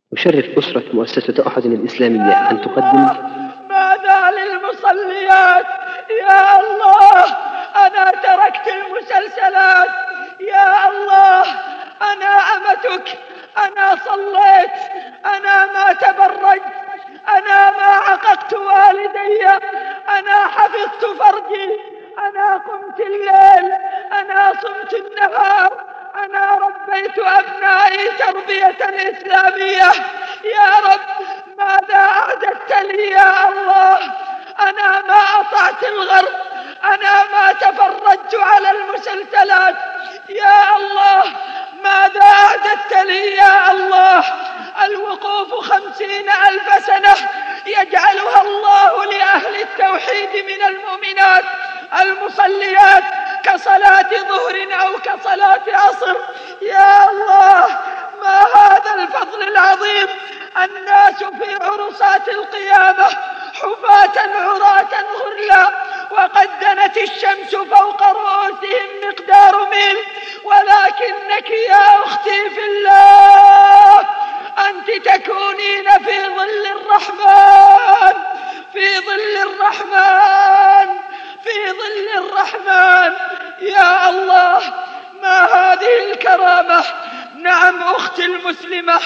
يشرف أسرة مؤسسة أحد الإسلامية أن تقدم ماذا للمصليات يا الله؟ أنا تركت المسلسلات يا الله، أنا أمتك، أنا صليت، أنا ما تبرجت، أنا ما عققت والدي، أنا حفظت فرجي، أنا قمت الليل، أنا صمت النهار، أنا ربيت أبنائي تربية إسلامية. يا رب ماذا أعددت لي يا الله؟ أنا ما أطعت الغرب، أنا ما تفرجت على المسلسلات يا الله، ماذا أعددت لي يا الله؟ الوقوف 50,000 سنة يجعلها الله لأهل التوحيد من المؤمنات المصليات كصلاة ظهر أو كصلاة عصر. يا الله ما هذا الفضل العظيم؟ الناس في عرصات القيامة حفاة عراة غرلا، وقد دنت الشمس فوق رؤوسهم مقدار ميل، ولكنك يا أختي في الله أنت تكونين في ظل الرحمن، في ظل الرحمن، في ظل الرحمن. يا الله ما هذه الكرامة؟ نعم أختي المسلمة،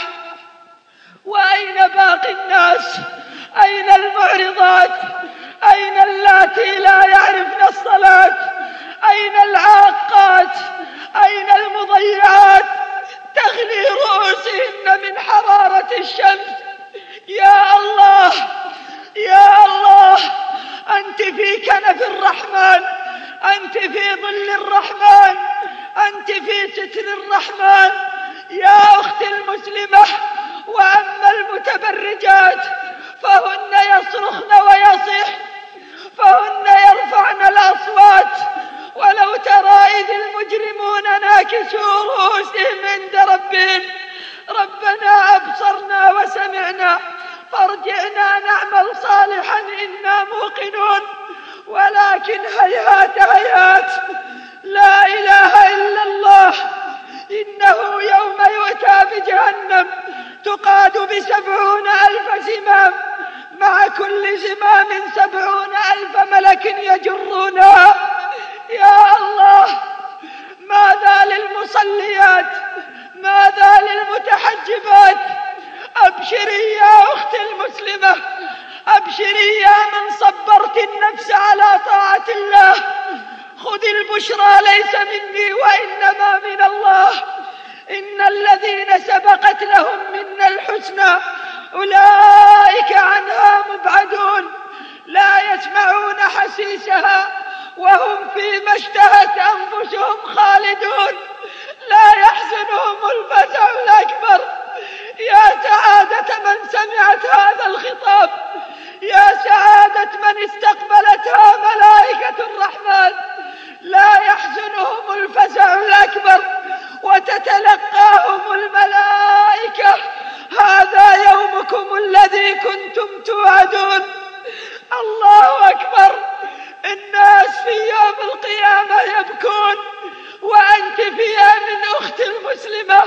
وأين باقي الناس؟ أين المعرضات؟ أين اللاتي لا يعرفن الصلاة؟ أين العاقات؟ أين المضيعات تغلي رؤوسهن من حرارة الشمس؟ يا الله يا الله أنت في كنف الرحمن، أنت في ظل الرحمن، أنت في ستر الرحمن. يا أختي المسلمة، وأما المتبرجات فهن يصرخن ويصيحن، فهن يرفعن الأصوات، ولو ترى إذ المجرمون ناكسوا رؤوسهم عند ربهم ربنا أبصرنا وسمعنا فارجعنا نعمل صالحا إنا موقنون. ولكن هيهات هيهات، لا إله إلا الله، إنه يوم يؤتى بجهنم تقاد ب70,000 زمام، مع كل زمام 70,000 ملك يجرونها. يا الله ماذا للمصليات؟ ماذا للمتحجبات؟ أبشري يا أختي المسلمة، أبشري يا من صبرت النفس على طاعة الله، خذ البشرى ليس مني وإنما من الله. إن الذين سبقت لهم منا الحسنى أولئك عنها مبعدون، لا يسمعون حسيسها وهم فيما اشتهت أنفسهم خالدون، لا يحزنهم الفزع الأكبر. يا سعادة من سمعت هذا الخطاب، يا سعادة من استقبلتها ملائكة الرحمن، لا يحزنهم الفزع الأكبر وتتلقاهم الملائكة هذا يومكم الذي كنتم توعدون. الله أكبر، الناس في يوم القيامة يبكون وأنت في من أخت المسلمة.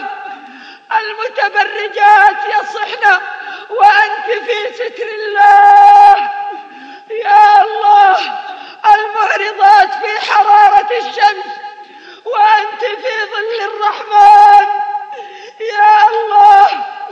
المتبرجات يصحن وأنت في ستر الله. يا الله المعرضات في حرارة الشمس وأنت في ظل الرحمن. يا الله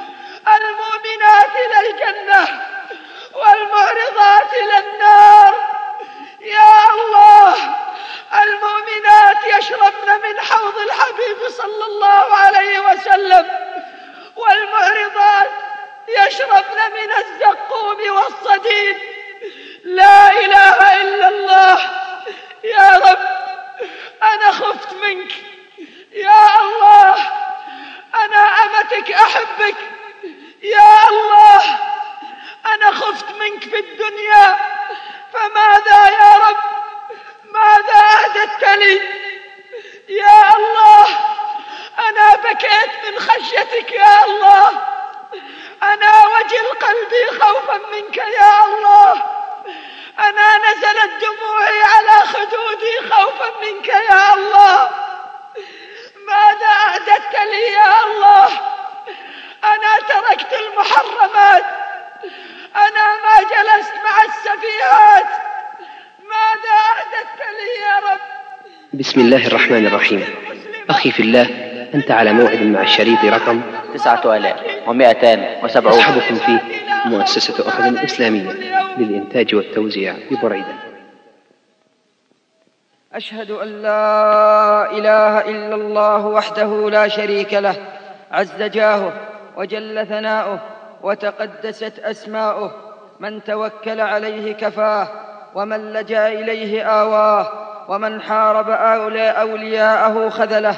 المؤمنات إلى الجنة والمعرضات إلى النار. يا الله المؤمنات يشربن من حوض الحبيب صلى الله عليه وسلم، والمعرضات يشربن من الزقوم والصديد. لا إله إلا الله. يا رب أنا خفت منك، يا الله أنا أمتك أحبك، يا الله أنا خفت منك في الدنيا، فماذا يا رب؟ ماذا أعددت لي؟ يا الله أنا بكيت من خشيتك يا الله، أنا وجل قلبي خوفا منك يا الله، أنا نزلت دموعي على خدودي خوفا منك يا الله. ماذا أعددت لي يا الله؟ أنا بسم الله الرحمن الرحيم. أخي في الله، أنت على موعد مع الشريط رقم 9270. أصحبكم فيه مؤسسة أحد الإسلامية للإنتاج والتوزيع ببريدة. أشهد أن لا إله إلا الله وحده لا شريك له، عز جاهه وجل ثناؤه وتقدست أسماؤه، من توكل عليه كفاه، ومن لجأ إليه آواه، ومن حارب أولياءه خذله.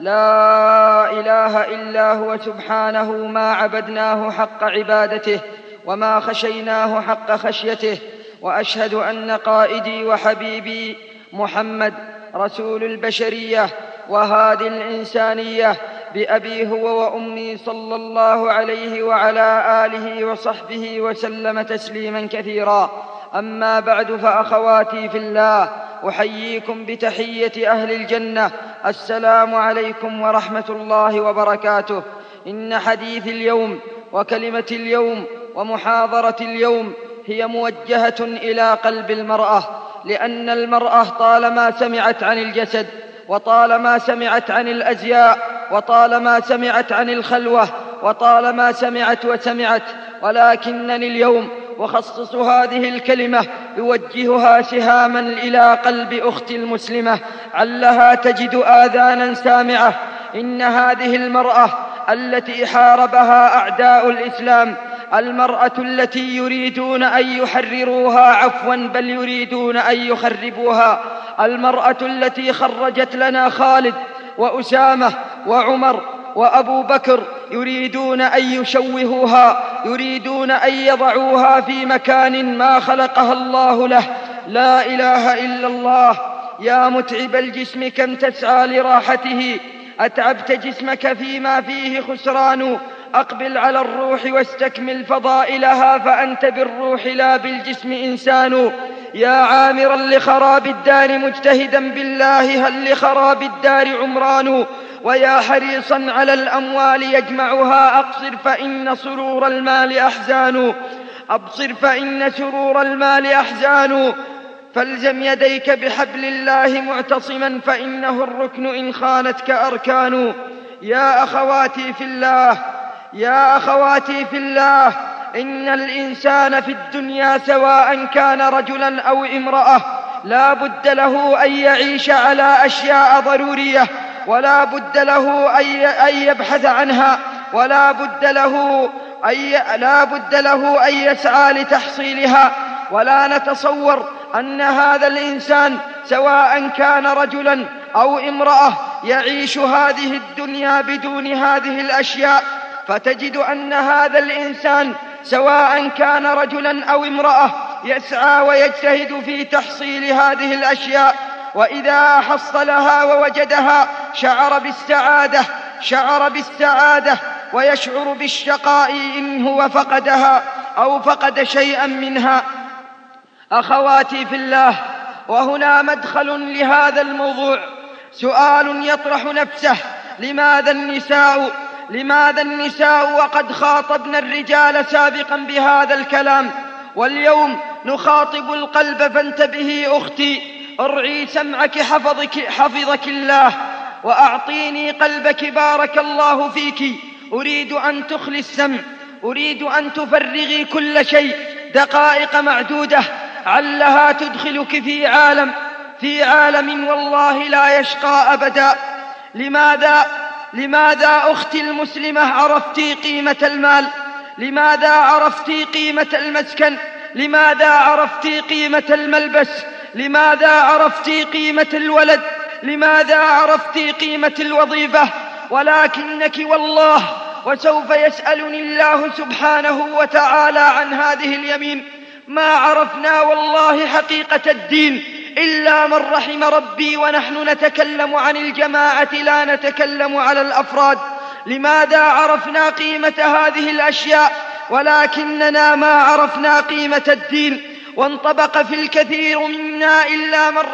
لا إله إلا هو سبحانه، ما عبدناه حق عبادته وما خشيناه حق خشيته. وأشهد أن قائدي وحبيبي محمد رسول البشرية وهادي الإنسانية بأبي هو وأمي صلى الله عليه وعلى آله وصحبه وسلم تسليما كثيرا. أما بعد، فأخواتي في الله، أحييكم بتحية أهل الجنة، السلام عليكم ورحمة الله وبركاته. إن حديث اليوم وكلمة اليوم ومحاضرة اليوم هي موجهة إلى قلب المرأة، لأن المرأة طالما سمعت عن الجسد، وطالما سمعت عن الأزياء، وطالما سمعت عن الخلوة، وطالما سمعت وسمعت، ولكنني اليوم أخصص هذه الكلمة يوجهها سهاما إلى قلب أختي المسلمة، علها تجد آذانا سامعة. إن هذه المرأة التي حاربها أعداء الإسلام، المرأة التي يريدون أن يحرروها، بل يريدون أن يخربوها، المرأة التي خرجت لنا خالد وأسامة وعمر وأبو بكر، يريدون أن يشوهوها، يريدون أن يضعوها في مكان ما خلقها الله له. لا إله إلا الله. يا متعب الجسم كم تسعى لراحته، أتعبت جسمك فيما فيه خسران. أقبل على الروح واستكمل فضائلها، فأنت بالروح لا بالجسم إنسان. يا عامرا لخراب الدار مجتهدا بالله، هل لخراب الدار عمران؟ ويا حريصا على الأموال يجمعها، أبصر فإن سرور المال أحزان. فالزم يديك بحبل الله معتصما، فإنه الركن إن خانتك أركان. يا أخواتي في الله، إن الإنسان في الدنيا سواء كان رجلا أو امرأة لا بد له أن يعيش على أشياء ضرورية، ولا بد له أن يبحث عنها، لا بد له أن يسعى لتحصيلها. ولا نتصور أن هذا الإنسان سواء كان رجلا أو امرأة يعيش هذه الدنيا بدون هذه الأشياء، فتجد أن هذا الإنسان سواء كان رجلا أو امرأة يسعى ويجتهد في تحصيل هذه الأشياء، وإذا حصلها ووجدها شعر بالسعادة ويشعر بالشقاء إن هو فقدها أو فقد شيئا منها. أخواتي في الله، وهنا مدخل لهذا الموضوع، سؤال يطرح نفسه: لماذا النساء وقد خاطبنا الرجال سابقا بهذا الكلام، واليوم نخاطب القلب؟ فانتبهي أختي، ارعي سمعك حفظك الله، وأعطيني قلبك بارك الله فيك. أريد أن تخلي السمع، أريد أن تفرغي كل شيء دقائق معدودة، علها تدخلك في عالم والله لا يشقى أبدا. لماذا أختي المسلمة عرفتي قيمة المال؟ لماذا عرفتي قيمة المسكن؟ لماذا عرفتي قيمة الملبس؟ لماذا عرفتي قيمة الولد؟ لماذا عرفتي قيمة الوظيفة؟ ولكنك والله، وسوف يسألني الله سبحانه وتعالى عن هذه اليمين، ما عرفنا والله حقيقة الدين إلا من رحم ربي، ونحن نتكلم عن الجماعة لا نتكلم على الأفراد. لماذا عرفنا قيمة هذه الأشياء ولكننا ما عرفنا قيمة الدين؟ وانطبق في الكثير منا إلا من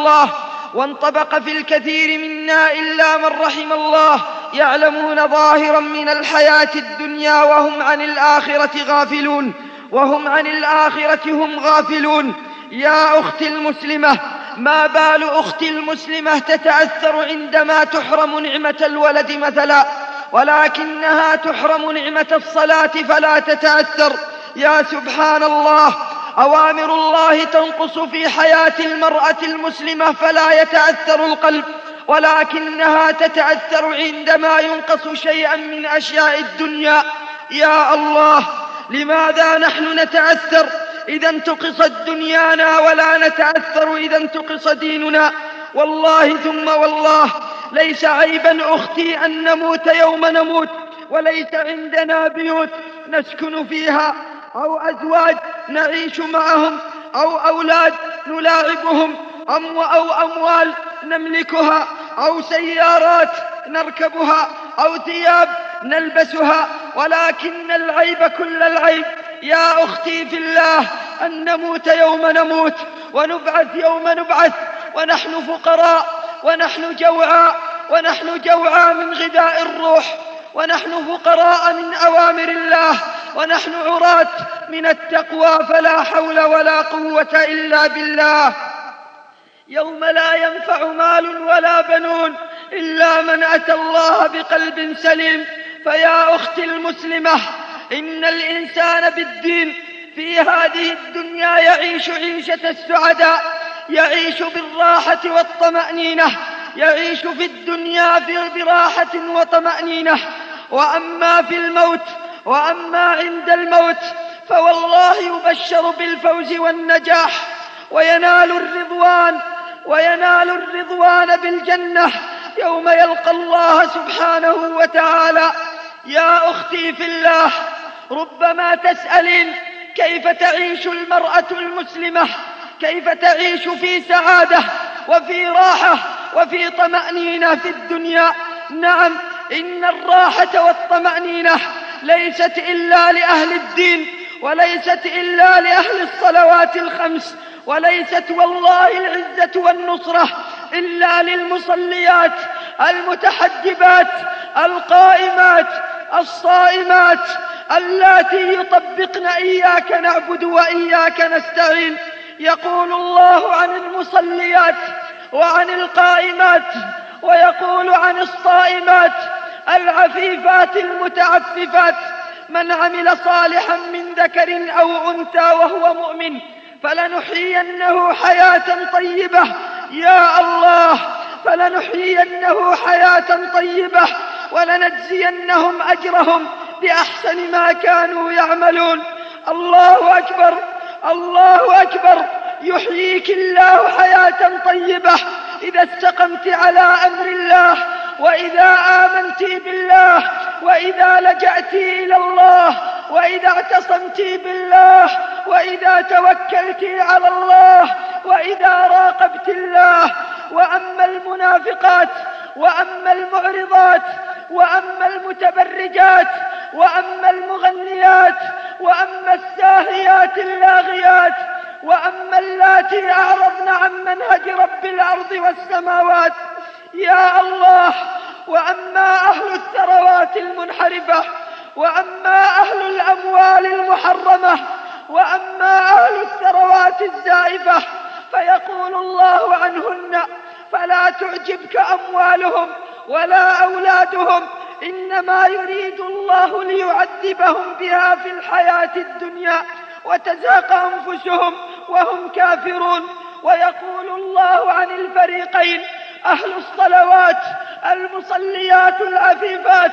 رحم الله يعلمون ظاهرا من الحياة الدنيا وهم عن الآخرة هم غافلون. يا أختي المسلمة، ما بال أختي المسلمة تتأثر عندما تحرم نعمة الولد مثلا، ولكنها تحرم نعمة الصلاة فلا تتأثر؟ يا سبحان الله، أوامر الله تنقص في حياة المرأة المسلمة فلا يتأثر القلب، ولكنها تتأثر عندما ينقص شيئا من أشياء الدنيا. يا الله، لماذا نحن نتأثر إذا انتقصت دنيانا ولا نتأثر إذا انتقص ديننا؟ والله ثم والله ليس عيبا أختي أن نموت يوم نموت، وليس عندنا بيوت نسكن فيها، أو أزواج نعيش معهم، أو أولاد نلاعبهم، أو أموال نملكها، أو سيارات نركبها، أو ثياب نلبسها، ولكن العيب كل العيب يا أختي في الله أن نموت يوم نموت، ونبعث يوم نبعث، ونحن فقراء، ونحن جوعاء من غذاء الروح، ونحن فقراء من أوامر الله، ونحن عراة من التقوى، فلا حول ولا قوة إلا بالله. يوم لا ينفع مال ولا بنون إلا من أتى الله بقلب سليم. فيا أختي المسلمة، إن الإنسان بالدين في هذه الدنيا يعيش عيشة السعداء، يعيش بالراحة والطمأنينة، يعيش في الدنيا براحة وطمأنينة. وأما في الموت، وأما عند الموت، فوالله يبشر بالفوز والنجاح، وينال الرضوان بالجنة يوم يلقى الله سبحانه وتعالى. يا أختي في الله، ربما تسألين كيف تعيش المرأة المسلمة، كيف تعيش في سعادة وفي راحة وفي طمأنينة في الدنيا؟ نعم، إن الراحة والطمأنينة ليست إلا لأهل الدين، وليست إلا لأهل الصلوات الخمس، وليست والله العزة والنصرة إلا للمصليات المتحجبات القائمات الصائمات اللاتي يطبقن إياك نعبد وإياك نستعين. يقول الله عن المصليات وعن القائمات، ويقول عن الصائمات العفيفات المتعففات: من عمل صالحا من ذكر أو أنثى وهو مؤمن فلنحيينه حياة طيبة. يا الله، فلنحيينه حياة طيبة ولنجزينهم أجرهم بأحسن ما كانوا يعملون. الله أكبر، الله أكبر. يحييك الله حياة طيبة إذا استقمت على أمر الله، وإذا آمنت بالله، وإذا لجأت إلى الله، وإذا اعتصمت بالله، وإذا توكلت على الله، وإذا راقبت الله. وأما المنافقات، وأما المعرضات، وأما المتبرجات، وأما المغنيات، وأما الساهيات اللاغيات، وأما اللاتي أعرضن عن منهج رب الأرض والسماوات، يا الله، وأما أهل الثروات المنحرفة، وأما أهل الأموال المحرمة، وأما أهل الثروات الزائفة، فيقول الله عنهن: فلا تعجبك أموالهم ولا أولادهم، إنما يريد الله ليعذبهم بها في الحياة الدنيا وتزهق أنفسهم وهم كافرون. ويقول الله عن الفريقين: أهل الصلوات المصليات العفيفات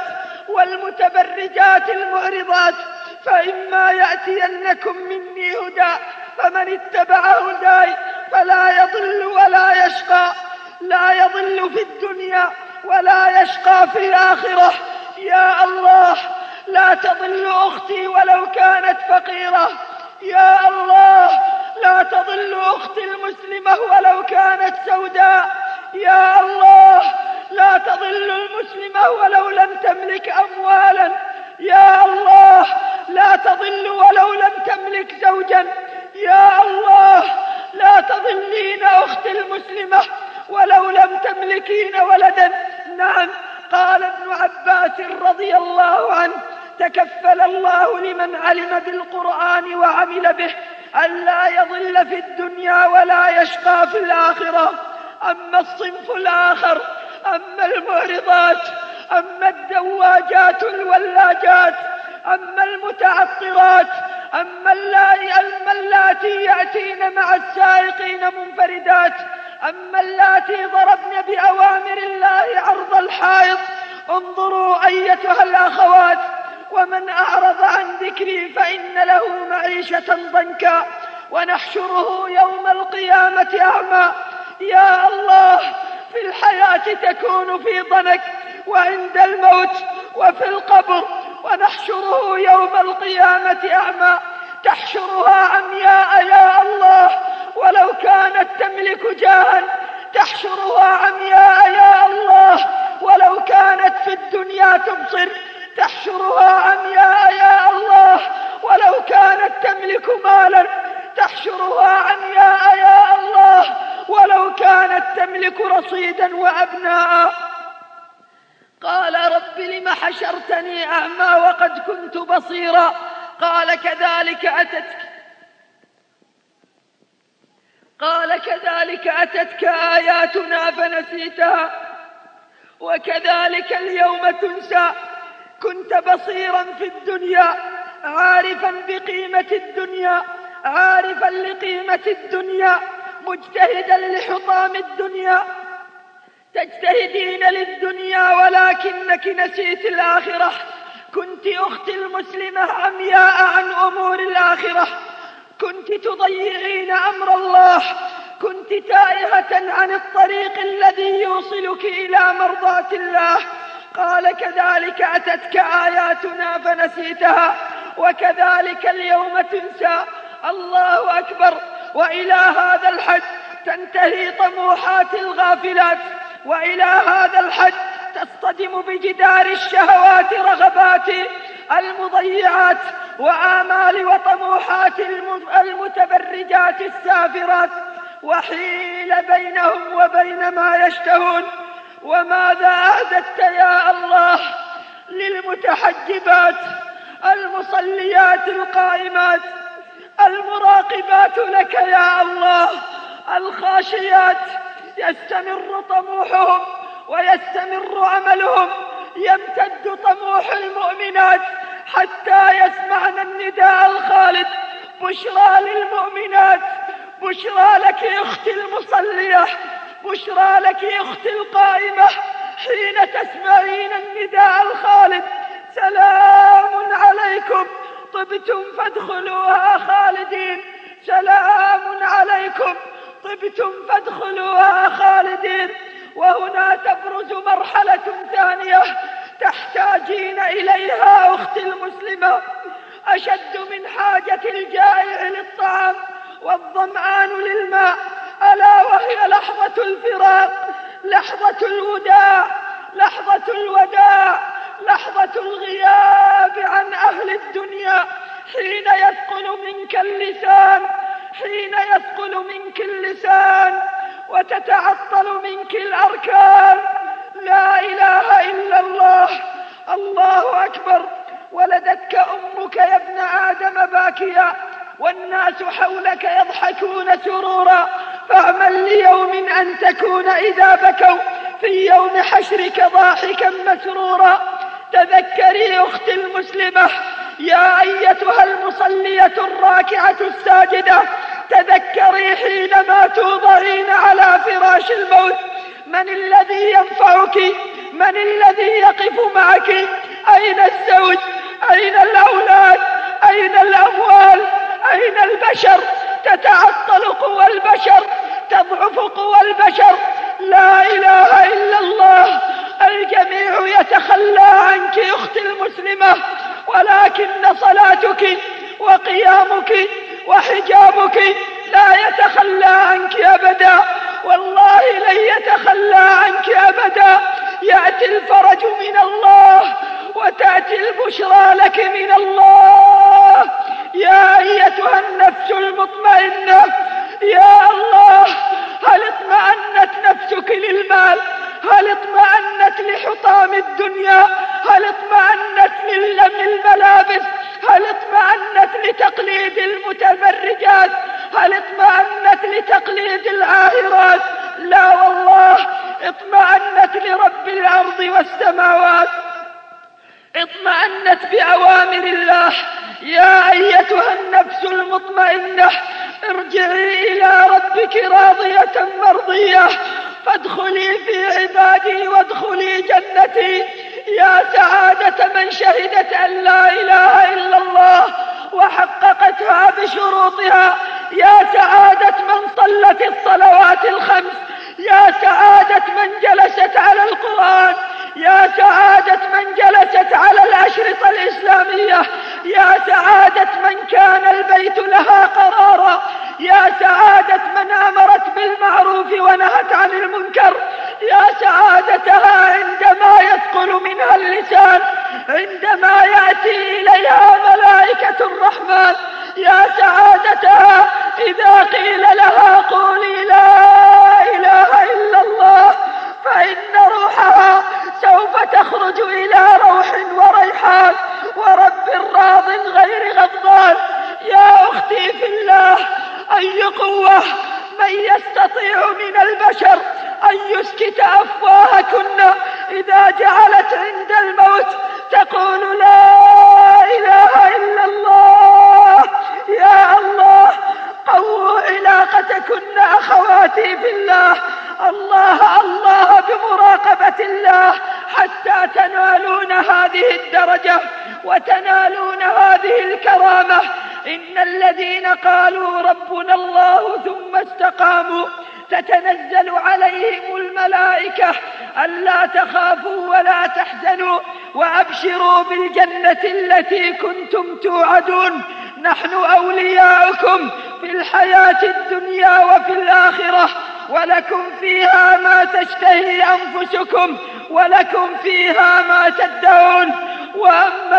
والمتبرجات المعرضات: فإما يأتينكم مني هدى فمن اتبع هداي فلا يضل ولا يشقى، لا يضل في الدنيا ولا يشقى في الآخرة. يا الله، لا تضل أختي ولو كانت فقيرة. يا الله، لا تضل أختي المسلمة ولو كانت سوداء. يا الله، لا تضل المسلمة ولو لم تملك أموالا. يا الله، لا تضل ولو لم تملك زوجا. يا الله، لا تضلين أختي المسلمة ولو لم تملكين ولدا. نعم، قال ابن عباس رضي الله عنه: تكفل الله لمن علم بالقرآن وعمل به ألا يضل في الدنيا ولا يشقى في الآخرة. أما الصنف الآخر، أما المعرضات، أما الدواجات الولاجات، أما المتعطرات، أما اللاتي يأتين مع السائقين منفردات، أما اللاتي ضربن بأوامر الله عرض الحائط. انظروا أيتها الأخوات، ومن أعرض عن ذكري فإن له معيشة ضنكا ونحشره يوم القيامة أعمى. يا الله، في الحياة تكون في ضنك، وعند الموت وفي القبر، ونحشره يوم القيامة أعمى. تحشرها عمياء يا الله ولو كانت تملك جاها، تحشرها عمياء يا الله ولو كانت في الدنيا تبصر، تحشرها عمياء يا الله ولو كانت تملك مالا، تحشرها عمياء يا الله ولو كانت تملك رصيدا وأبناء. قال رب لم حشرتني أعمى وقد كنت بصيرا؟ قال كذلك أتتك آياتنا فنسيتها وكذلك اليوم تنسى. كنت بصيرا في الدنيا، عارفا بقيمة الدنيا، عارفا لقيمة الدنيا، مجتهدا لحطام الدنيا، تجتهدين للدنيا ولكنك نسيت الآخرة. كنت أختي المسلمة عمياء عن أمور الآخرة، كنت تضيعين أمر الله، كنت تائهة عن الطريق الذي يوصلك إلى مرضاة الله. قال كذلك أتتك آياتنا فنسيتها وكذلك اليوم تنسى. الله أكبر. وإلى هذا الحد تنتهي طموحات الغافلات، وإلى هذا الحد تصطدم بجدار الشهوات رغبات المضيعات وآمال وطموحات المتبرجات السافرات، وحيل بينهم وبين ما يشتهون. وماذا أعددت يا الله للمتحجبات المصليات القائمات المراقبات لك يا الله الخاشيات؟ يستمر طموحهم ويستمر عملهم، يمتد طموح المؤمنات حتى يسمعن النداء الخالد: بشرى للمؤمنات، بشرى لك أختي المصلية، بشرى لك أختي القائمة، حين تسمعين النداء الخالد: سلام عليكم طبتم فادخلوها خالدين، سلام عليكم طبتم فادخلوها خالدين. وهنا تبرز مرحلة ثانية تحتاجين إليها أختي المسلمة، أشد من حاجة الجائع للطعام والظمآن للماء، ألا وهي لحظة الفراق، لحظة الوداع، لحظة الوداع، لحظة الغياب عن أهل الدنيا. حين يثقل منك اللسان، حين يثقل منك اللسان وتتعطل منك الأركان. لا إله إلا الله. الله أكبر. ولدتك أمك يا ابن آدم باكيا، والناس حولك يضحكون سرورا، فاعمل ليوم أن تكون إذا بكوا في يوم حشرك ضاحكا مسرورا. تذكري أختي المسلمة يا أيتها المصلية الراكعة الساجدة، تذكري حينما توضعين على فراش الموت من الذي ينفعك، من الذي يقف معك، أين الزوج، أين الأولاد، أين الأموال، أين البشر؟ تتعطل قوى البشر، تضعف قوى البشر. لا إله إلا الله. الجميع يتخلى عنك أختي المسلمة، ولكن صلاتك وقيامك وحجابك لا يتخلى عنك أبدا، والله لن يتخلى عنك أبدا. يأتي الفرج من الله وتأتي البشرى لك من الله. يا أيتها النفس المطمئنة، يا الله، هل اطمأنت نفسك للمال؟ هل اطمأنت لحطام الدنيا؟ هل اطمأنت للملابس؟ هل اطمأنت لتقليد المتبرجات؟ هل اطمأنت لتقليد العاهرات؟ لا والله، اطمأنت لرب الأرض والسماوات، اطمأنت بأوامر الله. يا أيتها النفس المطمئنة، ارجعي إلى ربك راضية مرضية، فادخلي في عبادي وادخلي جنتي. يا سعادة من شهدت أن لا إله إلا الله وحققتها بشروطها. يا سعادة من صلت الصلوات الخمس. يا سعادة من جلست على القرآن. يا سعادة من جلست على الأشرطة الإسلامية. يا سعادة من كان البيت لها قرارا. يا سعادة من أمرت بالمعروف ونهت عن المنكر. يا سعادتها عندما يثقل منها اللسان، عندما يأتي إليها ملائكة الرحمن. يا سعادتها إذا قيل لها قولي لا إله إلا الله، فإن روحها سوف تخرج إلى روح وريحان ورب راض غير غضبان. يا أختي في الله، أي قوة من يستطيع من البشر أن يسكت أفواهكن إذا جعلت عند الموت تقول لا إله إلا الله؟ يا الله، قووا علاقتكن أخواتي في الله. الله الله بمراقبة الله حتى تنالون هذه الدرجة وتنالون هذه الكرامة. إن الذين قالوا ربنا الله ثم استقاموا تتنزل عليهم الملائكة ألا تخافوا ولا تحزنوا وأبشروا بالجنة التي كنتم توعدون. نحن أولياؤكم في الحياة الدنيا وفي الآخرة، ولكم فيها ما تشتهي أنفسكم ولكم فيها ما تدعون. وأما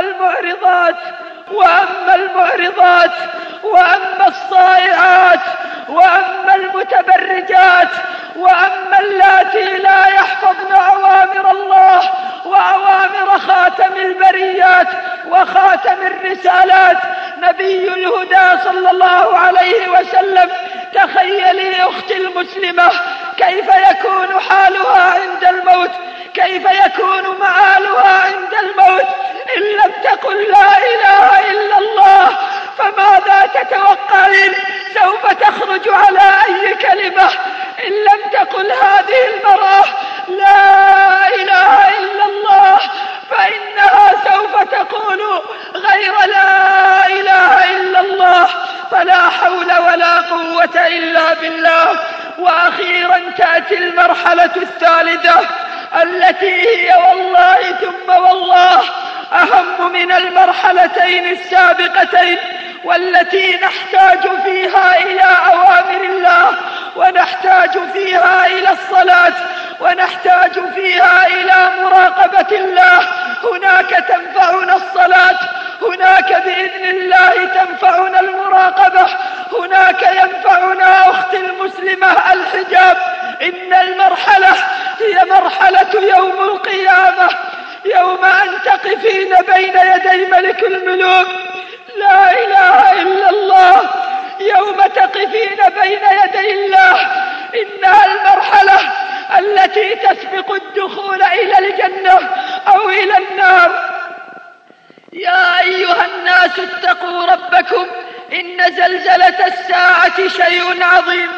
المعرضات وأما الصائعات وأما المتبرجات وأما اللاتي لا يحفظن أوامر الله وأوامر خاتم البريات وخاتم الرسالات نبي الهدى صلى الله عليه وسلم، تخيلي أختي المسلمة كيف يكون حالها عند الموت، كيف يكون مآلها عند الموت إن لم تقل لا إله إلا الله. فماذا تتوقعين سوف تخرج على أي كلمة إن لم تقل هذه المرأة لا إله إلا الله؟ فإنها سوف تقول غير لا إله إلا الله. فلا حول ولا قوة إلا بالله. وأخيرا تأتي المرحلة الثالثة التي هي والله ثم والله أهم من المرحلتين السابقتين، والتي نحتاج فيها إلى أوامر الله، ونحتاج فيها إلى الصلاة، ونحتاج فيها إلى مراقبة الله. هناك تنفعنا الصلاة، هناك بإذن الله تنفعنا المراقبة، هناك ينفعنا أختي المسلمة الحجاب. إن المرحلة هي مرحلة يوم القيامة، يوم أن تقفين بين يدي ملك الملوك. لا إله إلا الله. يوم تقفين بين يدي الله، إنها المرحلة التي تسبق الدخول إلى الجنة أو إلى النار. يا أيها الناس اتقوا ربكم، إن زلزلة الساعة شيء عظيم.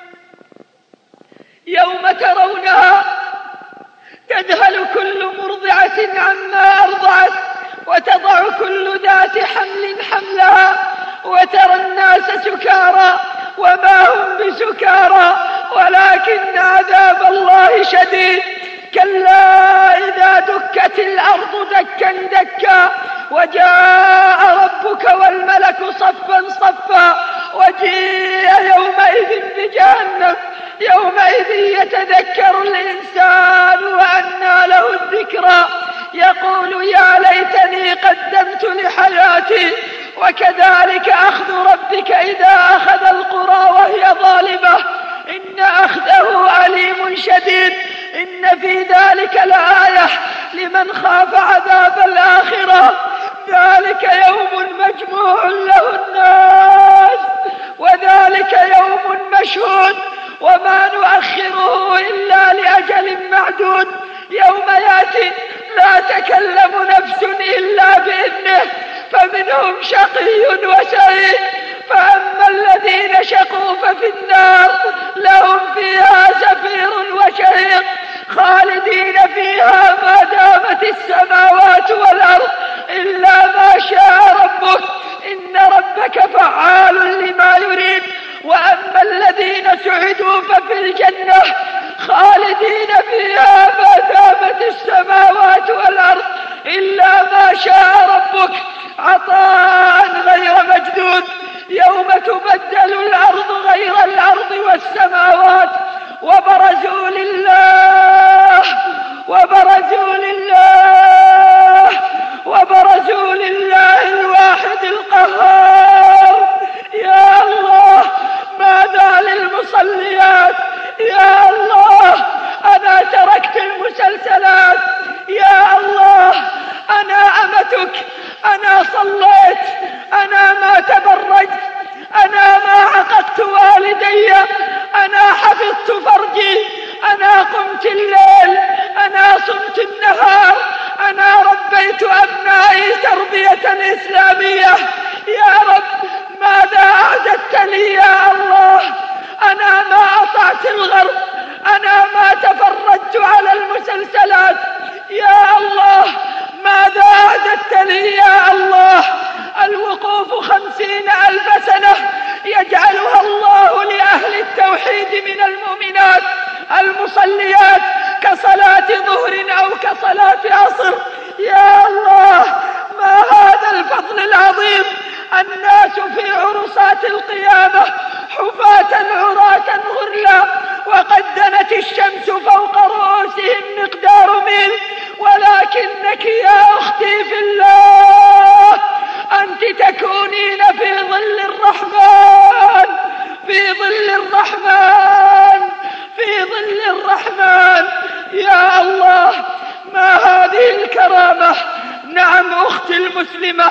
يوم ترونها تذهل كل مرضعة عما أرضعت وتضع كل ذات حمل حملها، وترى الناس سكارى وما هم بسكارى ولكن عذاب الله شديد. كلا إذا دكت الأرض دكا دكا وجاء ربك والملك صفا صفا وجيء يومئذ بجهنم. يومئذ يتذكر الإنسان وأنى له الذكرى، يقول يا ليتني قدمت لحياتي. وكذلك أخذ ربك إذا أخذ القرى وهي ظالمة، إن أخذه أليم شديد. إن في ذلك لآية لمن خاف عذاب الآخرة. ذلك يوم مجموع له الناس نؤخره إلا لأجل معدود، يوم يأتي لا تكلم نفس إلا بإذنه، فمنهم شقي وسعيد. فأما الذين شقوا ففي النار لهم فيها زفير وشهيق خالدين فيها ما دامت السماوات والأرض إلا ما شاء ربك، إن ربك فعال لما يريد. وأما الذين سعدوا ففي الجنة خالدين فيها ما دامت السماوات والأرض إلا ما شاء ربك عطاء غير مجدود. يوم تبدل الأرض غير الأرض والسماوات وبرزوا لله الواحد القهار. يا الله ماذا للمصليات؟ يا الله أنا تركت المسلسلات. يا الله أنا أمتك، أنا صليت، أنا ما تبرجت، أنا ما عقدت والدي، أنا حفظت فرجي، أنا قمت الليل، أنا صمت النهار، أنا ربيت أبنائي تربية إسلامية. يا رب ماذا أعددت لي يا الله؟ أنا ما أطعت الغرب، أنا ما تفرجت على المسلسلات. يا الله ماذا أعددت لي يا الله؟ الوقوف 50,000 سنة يجعلها الله لأهل التوحيد من المؤمنات المصليات كصلاة ظهر أو كصلاة عصر. يا الله ما هذا الفضل العظيم؟ الناس في عرصات القيامة حفاة عراة غرلا، وقد دنت الشمس فوق رؤوسهم مقدار ميل، ولكنك يا أختي في الله أنت تكونين في ظل الرحمن، في ظل الرحمن، في ظل الرحمن. يا الله ما هذه الكرامة؟ نعم أختي المسلمة.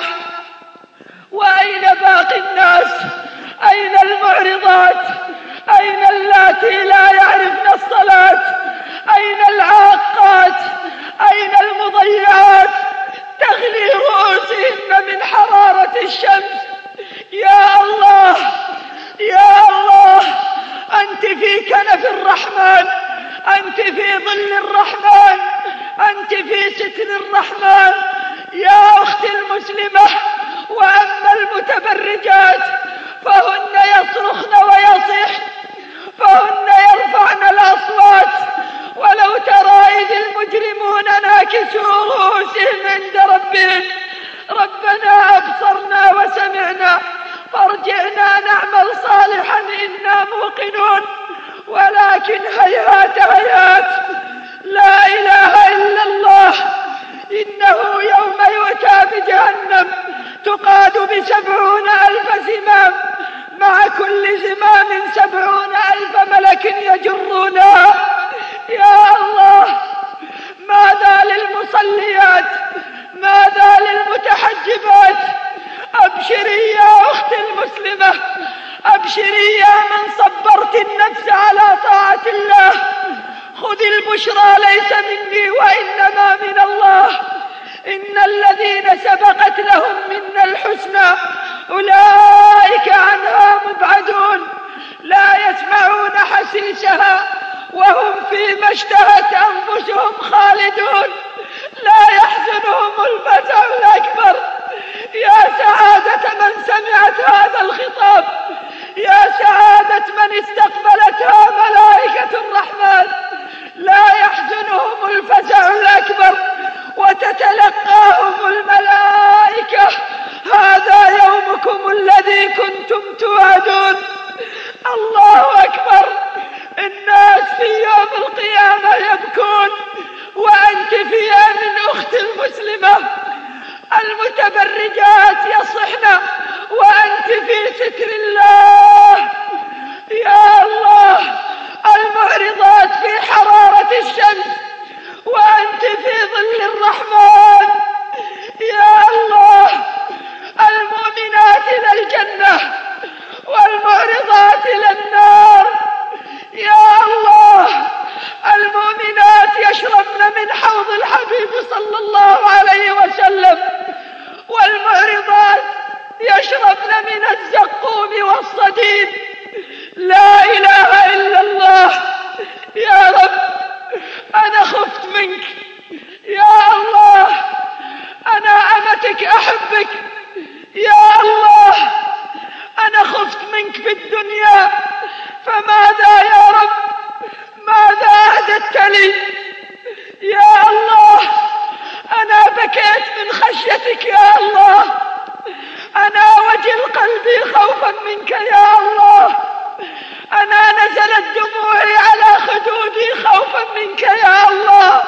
وأين باقي الناس؟ أين المعرضات؟ أين اللاتي لا يعرفن الصلاة؟ أين العاقات؟ أين المضيعات تغلي رؤوسهن من حرارة الشمس؟ يا الله يا الله أنت في كنف الرحمن، أنت في ظل الرحمن، أنت في ستر الرحمن. يا أختي المسلمة، وأما المتبرجات فهن يصرخن ويصيحن، فهن يرفعن الأصوات، ولو ترى إذ المجرمون ناكسوا رؤوسهم عند ربهم ربنا أبصرنا وسمعنا فارجعنا نعمل صالحا إنا موقنون. ولكن هيهات هيهات، لا إله إلا الله. إنه يوم يؤتى بجهنم تقاد ب70,000 زمام، مع كل زمام 70,000 ملك يجرونها. يا الله ماذا للمصليات؟ ماذا للمتحجبات؟ أبشري يا أختي المسلمة، أبشري يا من صبرت النفس على طاعة الله. خذي البشرى ليس مني وإنما من الله. إن الذين سبقت لهم منا الحسنى أولئك عنها مبعدون، لا يسمعون حسيسها وهم فيما اشتهت أنفسهم خالدون، لا يحزنهم الفزع الأكبر. يا سعادة من سمعت هذا الخطاب، يا سعادة من استقبلتها ملائكة الرحمن، لا يحزنهم الفزع الأكبر وتتلقاهم الملائكة هذا يومكم الذي كنتم توعدون. الله أكبر. الناس في يوم القيامة يبكون وأنت في من أخت المسلمة. المتبرجات يصحن وأنت في ستر الله. يا الله المعرضات في حرارة الشمس وأنت في ظل الرحمن. يا الله المؤمنات إلى الجنة والمعرضات إلى النار. يا الله في الدنيا، فماذا يا رب؟ ماذا أعددت لي؟ يا الله أنا بكيت من خشيتك يا الله، أنا وجل قلبي خوفا منك يا الله، أنا نزلت دموعي على خدودي خوفا منك يا الله.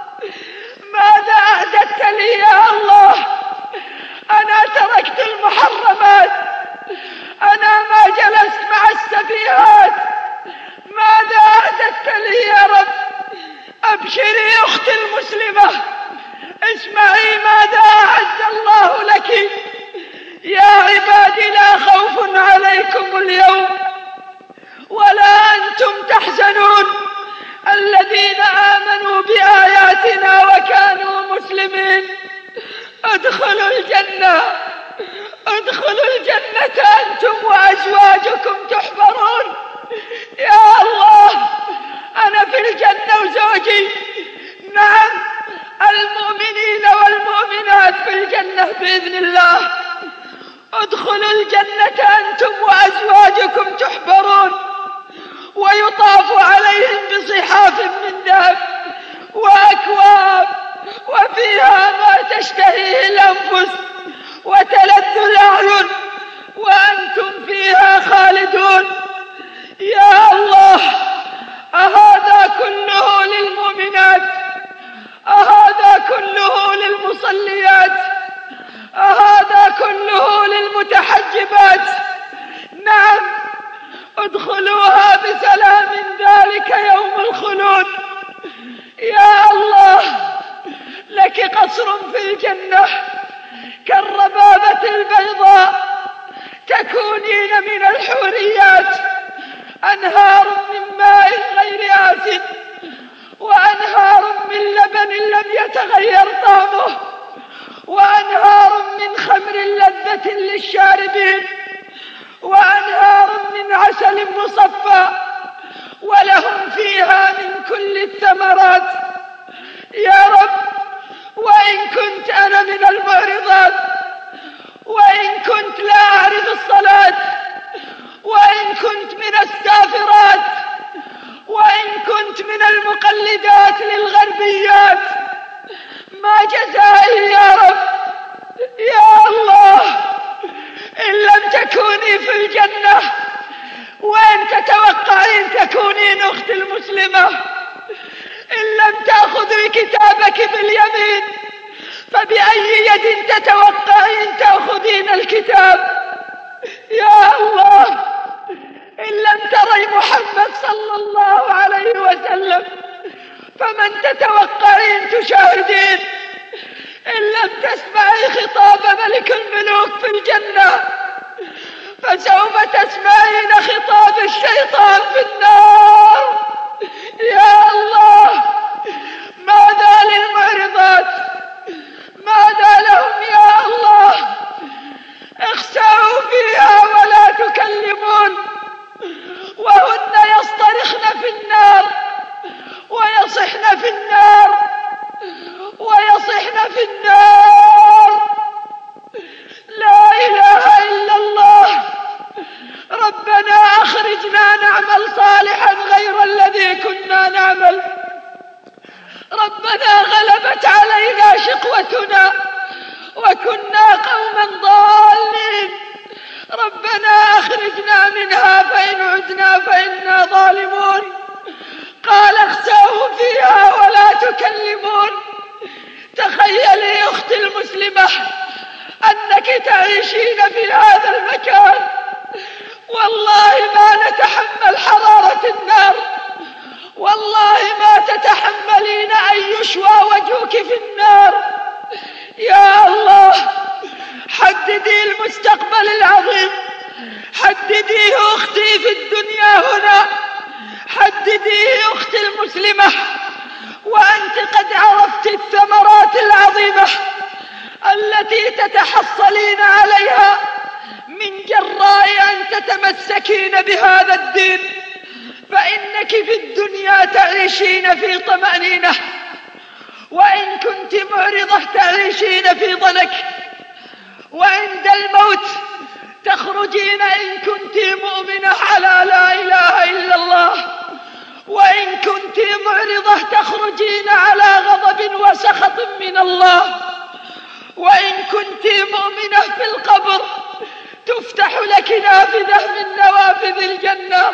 ماذا أعددت لي يا الله؟ أنا تركت المحرمات، أنا ما جلست مع السفيهات، ماذا أعددت لي يا رب؟ أبشري أختي المسلمة، اسمعي ماذا أعد الله لك. يا عبادي لا خوف عليكم اليوم ولا أنتم تحزنون الذين آمنوا بآياتنا وكانوا مسلمين. ادخلوا الجنة، ادخلوا الجنة أنتم وأزواجكم تحبرون. يا الله أنا في الجنة وزوجي، نعم المؤمنين والمؤمنات في الجنة بإذن الله. ادخلوا الجنة أنتم وأزواجكم تحبرون، ويطاف عليهم بصحاف من ذهب وأكواب وفيها ما تشتهيه الأنفس وتلذ الأعين وأنتم فيها خالدون. يا الله أهذا كله للمؤمنات؟ أهذا كله للمصليات؟ أهذا كله للمتحجبات؟ نعم ادخلوها بسلام، ذلك يوم الخلود. يا الله لك قصر في الجنة كالربابة البيضاء، تكونين من الحوريات، أنهار من ماء غير آسن وأنهار من لبن لم يتغير طعمه وأنهار من خمر لذة للشاربين وأنهار من عسل مصفى، ولهم فيها من كل الثمرات. يا رب وإن كنت أنا من المعرضات، وإن كنت لا أعرف الصلاة، وإن كنت من السافرات، وإن كنت من المقلدات للغربيات، ما جزائي يا رب؟ يا الله إن لم تكوني في الجنة وين تتوقعين تكونين أختي المسلمة؟ إن لم تأخذي كتابك باليمين فبأي يد تتوقعين تأخذين الكتاب؟ يا الله إن لم تري محمد صلى الله عليه وسلم فمن تتوقعين تشاهدين؟ إن لم تسمعي خطاب ملك الملوك في الجنة فسوف تسمعين خطاب الشيطان في النار. يا الله ماذا للمعرضات؟ ماذا لهم يا الله؟ اخسأوا فيها ولا تكلمون، وهن يصطرخن في النار ويصحن في النار ويصحن في النار. لا إله إلا الله. ربنا أخرجنا نعمل صالحا غير الذي كنا نعمل. ربنا غلبت علينا شقوتنا وكنا قوما ضالين. ربنا أخرجنا منها فإن عدنا فإنا ظالمون. قال اخسأوا فيها ولا تكلمون. تخيلي أختي المسلمة أنك تعيشين في هذا المكان، والله ما نتحمل حرارة النار، والله ما تتحملين أن يشوى وجهك في النار. يا الله حددي المستقبل العظيم، حدديه أختي في الدنيا هنا، حدديه أختي المسلمة، وأنت قد عرفت الثمرات العظيمة التي تتحصلين عليها من جراء أن تتمسكين بهذا الدين، فإنك في الدنيا تعيشين في طمأنينة، وإن كنت معرضة تعيشين في ضنك، وعند الموت تخرجين إن كنت مؤمنة معرضة تخرجين على غضب وسخط من الله، وإن كنت مؤمنة في القبر تفتح لك نافذة من نوافذ الجنة،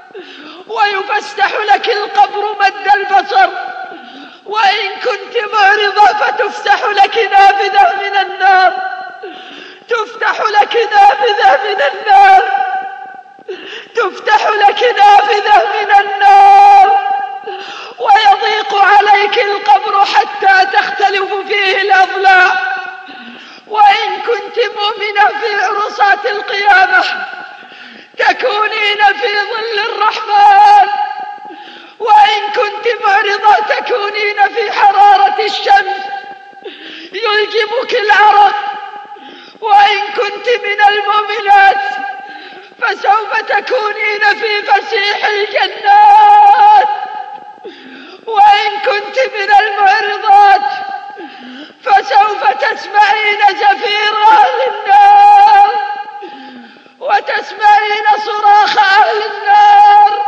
ويفسح لك القبر مد البصر، وإن كنت معرضة فتفتح لك نافذة من النار، تفتح لك نافذة من النار، تفتح لك نافذة من النار، ويضيق عليك القبر حتى تختلف فيه الأضلاع. وإن كنت مؤمنة في عرصات القيامة تكونين في ظل الرحمن، وإن كنت معرضة تكونين في حرارة الشمس يلجمك العرق. وإن كنت من المؤمنات فسوف تكونين في فسيح الجنات، وإن كنت من المعرضات فسوف تسمعين زفير أهل النار، وتسمعين صراخ أهل النار،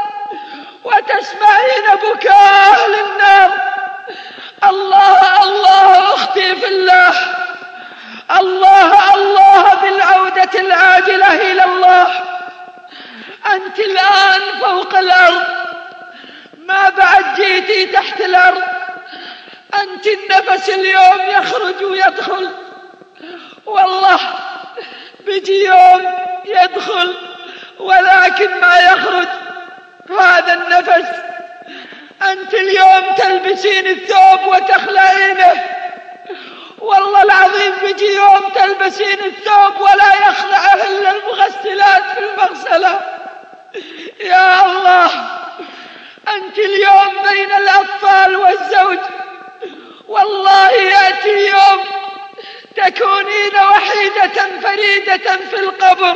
وتسمعين بكاء أهل النار. الله الله أختي في الله، الله الله بالعودة العاجلة إلى الله. أنت الآن فوق الأرض، ما بعد جيتي تحت الأرض. أنت النفس اليوم يخرج ويدخل، والله بيجي يوم يدخل ولكن ما يخرج هذا النفس. أنت اليوم تلبسين الثوب وتخلعينه، والله العظيم بيجي يوم تلبسين الثوب ولا يخلعه إلا المغسلات في المغسلة. يا الله، أنت اليوم بين الأطفال والزوج، والله يأتي يوم تكونين وحيدة فريدة في القبر.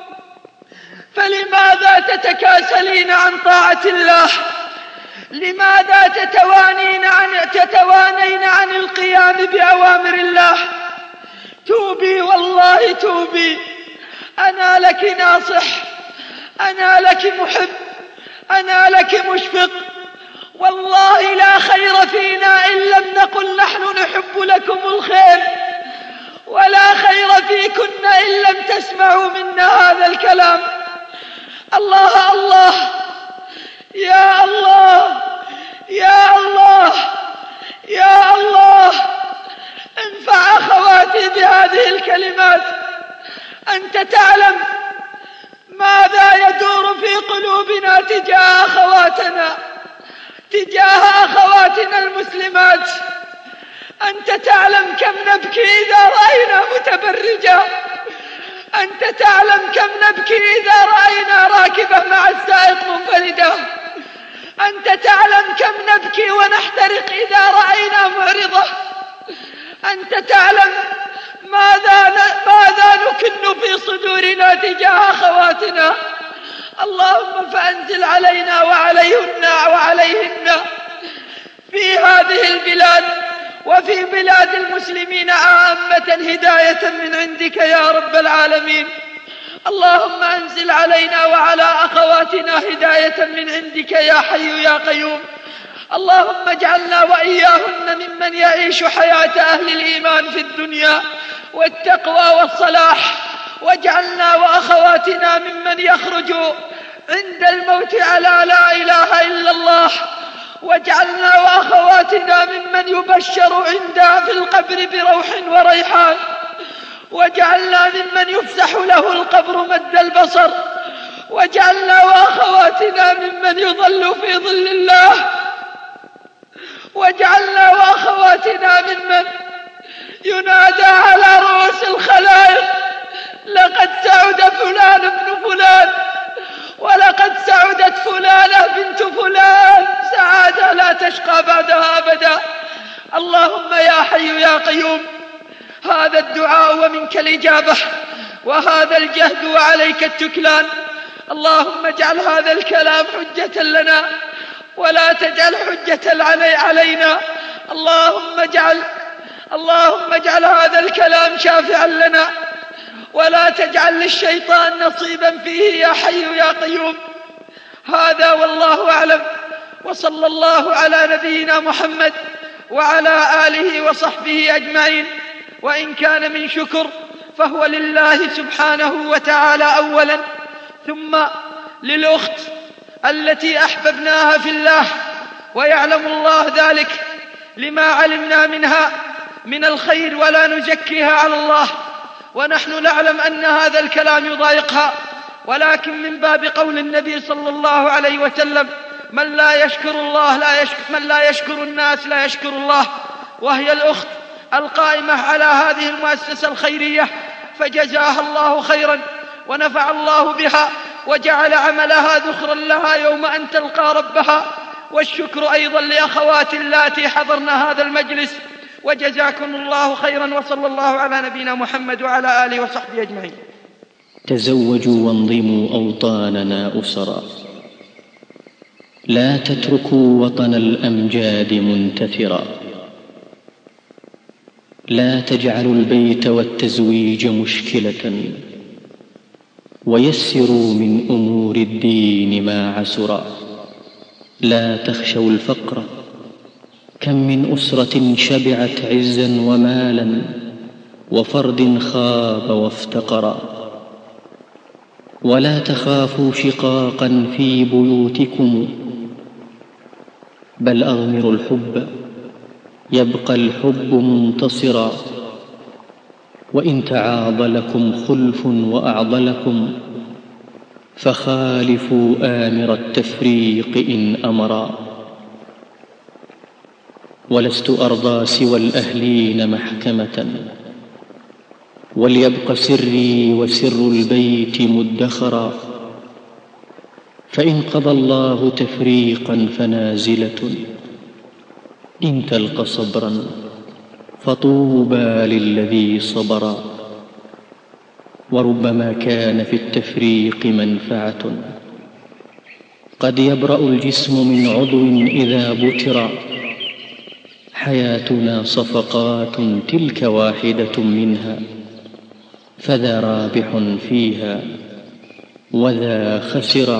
فلماذا تتكاسلين عن طاعة الله؟ لماذا تتوانين عن القيام بأوامر الله؟ توبي والله توبي، أنا لك ناصح، أنا لك محب، أنا لك مشفق. والله لا خير فينا إن لم نقل نحن نحب لكم الخير، ولا خير فيكن إن لم تسمعوا منا هذا الكلام. الله الله، يا الله يا الله يا الله، انفع أخواتي بهذه الكلمات. أنت تعلم ماذا يدور في قلوبنا تجاه أخواتنا المسلمات. أنت تعلم كم نبكي إذا رأينا متبرجة، أنت تعلم كم نبكي إذا رأينا راكبة مع السائق منفردة، أنت تعلم كم نبكي ونحترق إذا رأينا معرضة، أنت تعلم ماذا نكن في صدورنا تجاه أخواتنا. اللهم فأنزل علينا وعليهن في هذه البلاد وفي بلاد المسلمين عامة هداية من عندك يا رب العالمين. اللهم أنزل علينا وعلى أخواتنا هداية من عندك يا حي يا قيوم. اللهم اجعلنا وإياهن ممن يعيش حياة أهل الإيمان في الدنيا والتقوى والصلاح، واجعلنا وأخواتنا ممن يخرج عند الموت على لا إله إلا الله، واجعلنا وأخواتنا ممن يبشر عندها في القبر بروح وريحان، واجعلنا ممن يفسح له القبر مد البصر، واجعلنا وأخواتنا ممن يظل في ظل الله، واجعلنا وأخواتنا ممن ينادى على رؤوس الخلائق: لقد سعد فلان ابن فلان، ولقد سعدت فلانة بنت فلان، سعادة لا تشقى بعدها أبدا. اللهم يا حي يا قيوم، هذا الدعاء ومنك الإجابة، وهذا الجهد وعليك التكلان. اللهم اجعل هذا الكلام حجة لنا ولا تجعل حجة علينا. اللهم اجعل هذا الكلام شافعا لنا ولا تجعل للشيطان نصيبا فيه يا حي يا قيوم. هذا والله أعلم، وصلى الله على نبينا محمد وعلى آله وصحبه أجمعين. وإن كان من شكر فهو لله سبحانه وتعالى أولا، ثم للأخت التي أحببناها في الله، ويعلم الله ذلك لما علمنا منها من الخير ولا نزكيها على الله، ونحن نعلم أن هذا الكلام يضايقها، ولكن من باب قول النبي صلى الله عليه وسلم: من لا يشكر الناس لا يشكر الله. وهي الأخت القائمة على هذه المؤسسة الخيرية، فجزاها الله خيرا ونفع الله بها وجعل عملها ذخرا لها يوم أن تلقى ربها. والشكر أيضا لأخوات اللاتي حضرن هذا المجلس، وجزاكم الله خيرا، وصلى الله على نبينا محمد وعلى آله وصحبه أجمعين. تزوجوا وانظموا أوطاننا أسرا، لا تتركوا وطن الأمجاد منتثرا، لا تجعلوا البيت والتزويج مشكلة، ويسروا من أمور الدين ما عسرا. لا تخشوا الفقر، كم من أسرة شبعت عزا ومالا، وفرد خاب وافتقرا. ولا تخافوا شقاقا في بيوتكم، بل أضمروا الحب، يبقى الحب منتصرا. وإن تعاض لكم خلف وأعضلكم، فخالفوا آمر التفريق إن أمرا. ولست أرضى سوى الأهلين محكمة، وليبق سري وسر البيت مدخرا. فإن قضى الله تفريقا فنازلة، إن تلق صبرا فطوبى للذي صبرا. وربما كان في التفريق منفعة، قد يبرأ الجسم من عضو إذا بترا. حياتنا صفقات تلك واحدة منها، فذا رابح فيها وذا خسرا.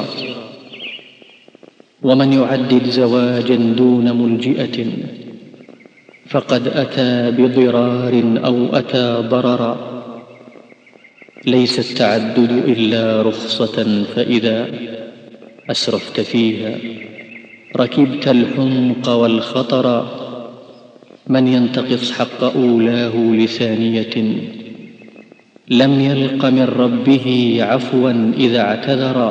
ومن يعدد زواجا دون ملجئة، فقد أتى بضرار أو أتى ضررا. ليس التعدد إلا رخصة، فإذا أسرفت فيها ركبت الحمق والخطر. من ينتقص حق أولاه لثانية، لم يلق من ربه عفوا إذا اعتذرا.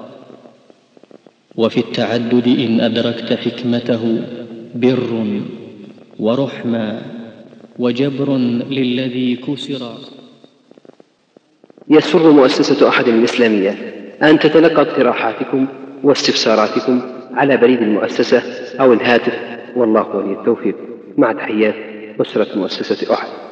وفي التعدد إن أدركت حكمته، بر ورحمة وجبر للذي كسر. يسر مؤسسة أحد الإسلامية أن تتلقى اقتراحاتكم واستفساراتكم على بريد المؤسسة أو الهاتف، والله ولي التوفيق. مع تحيات أسرة مؤسسة أحد.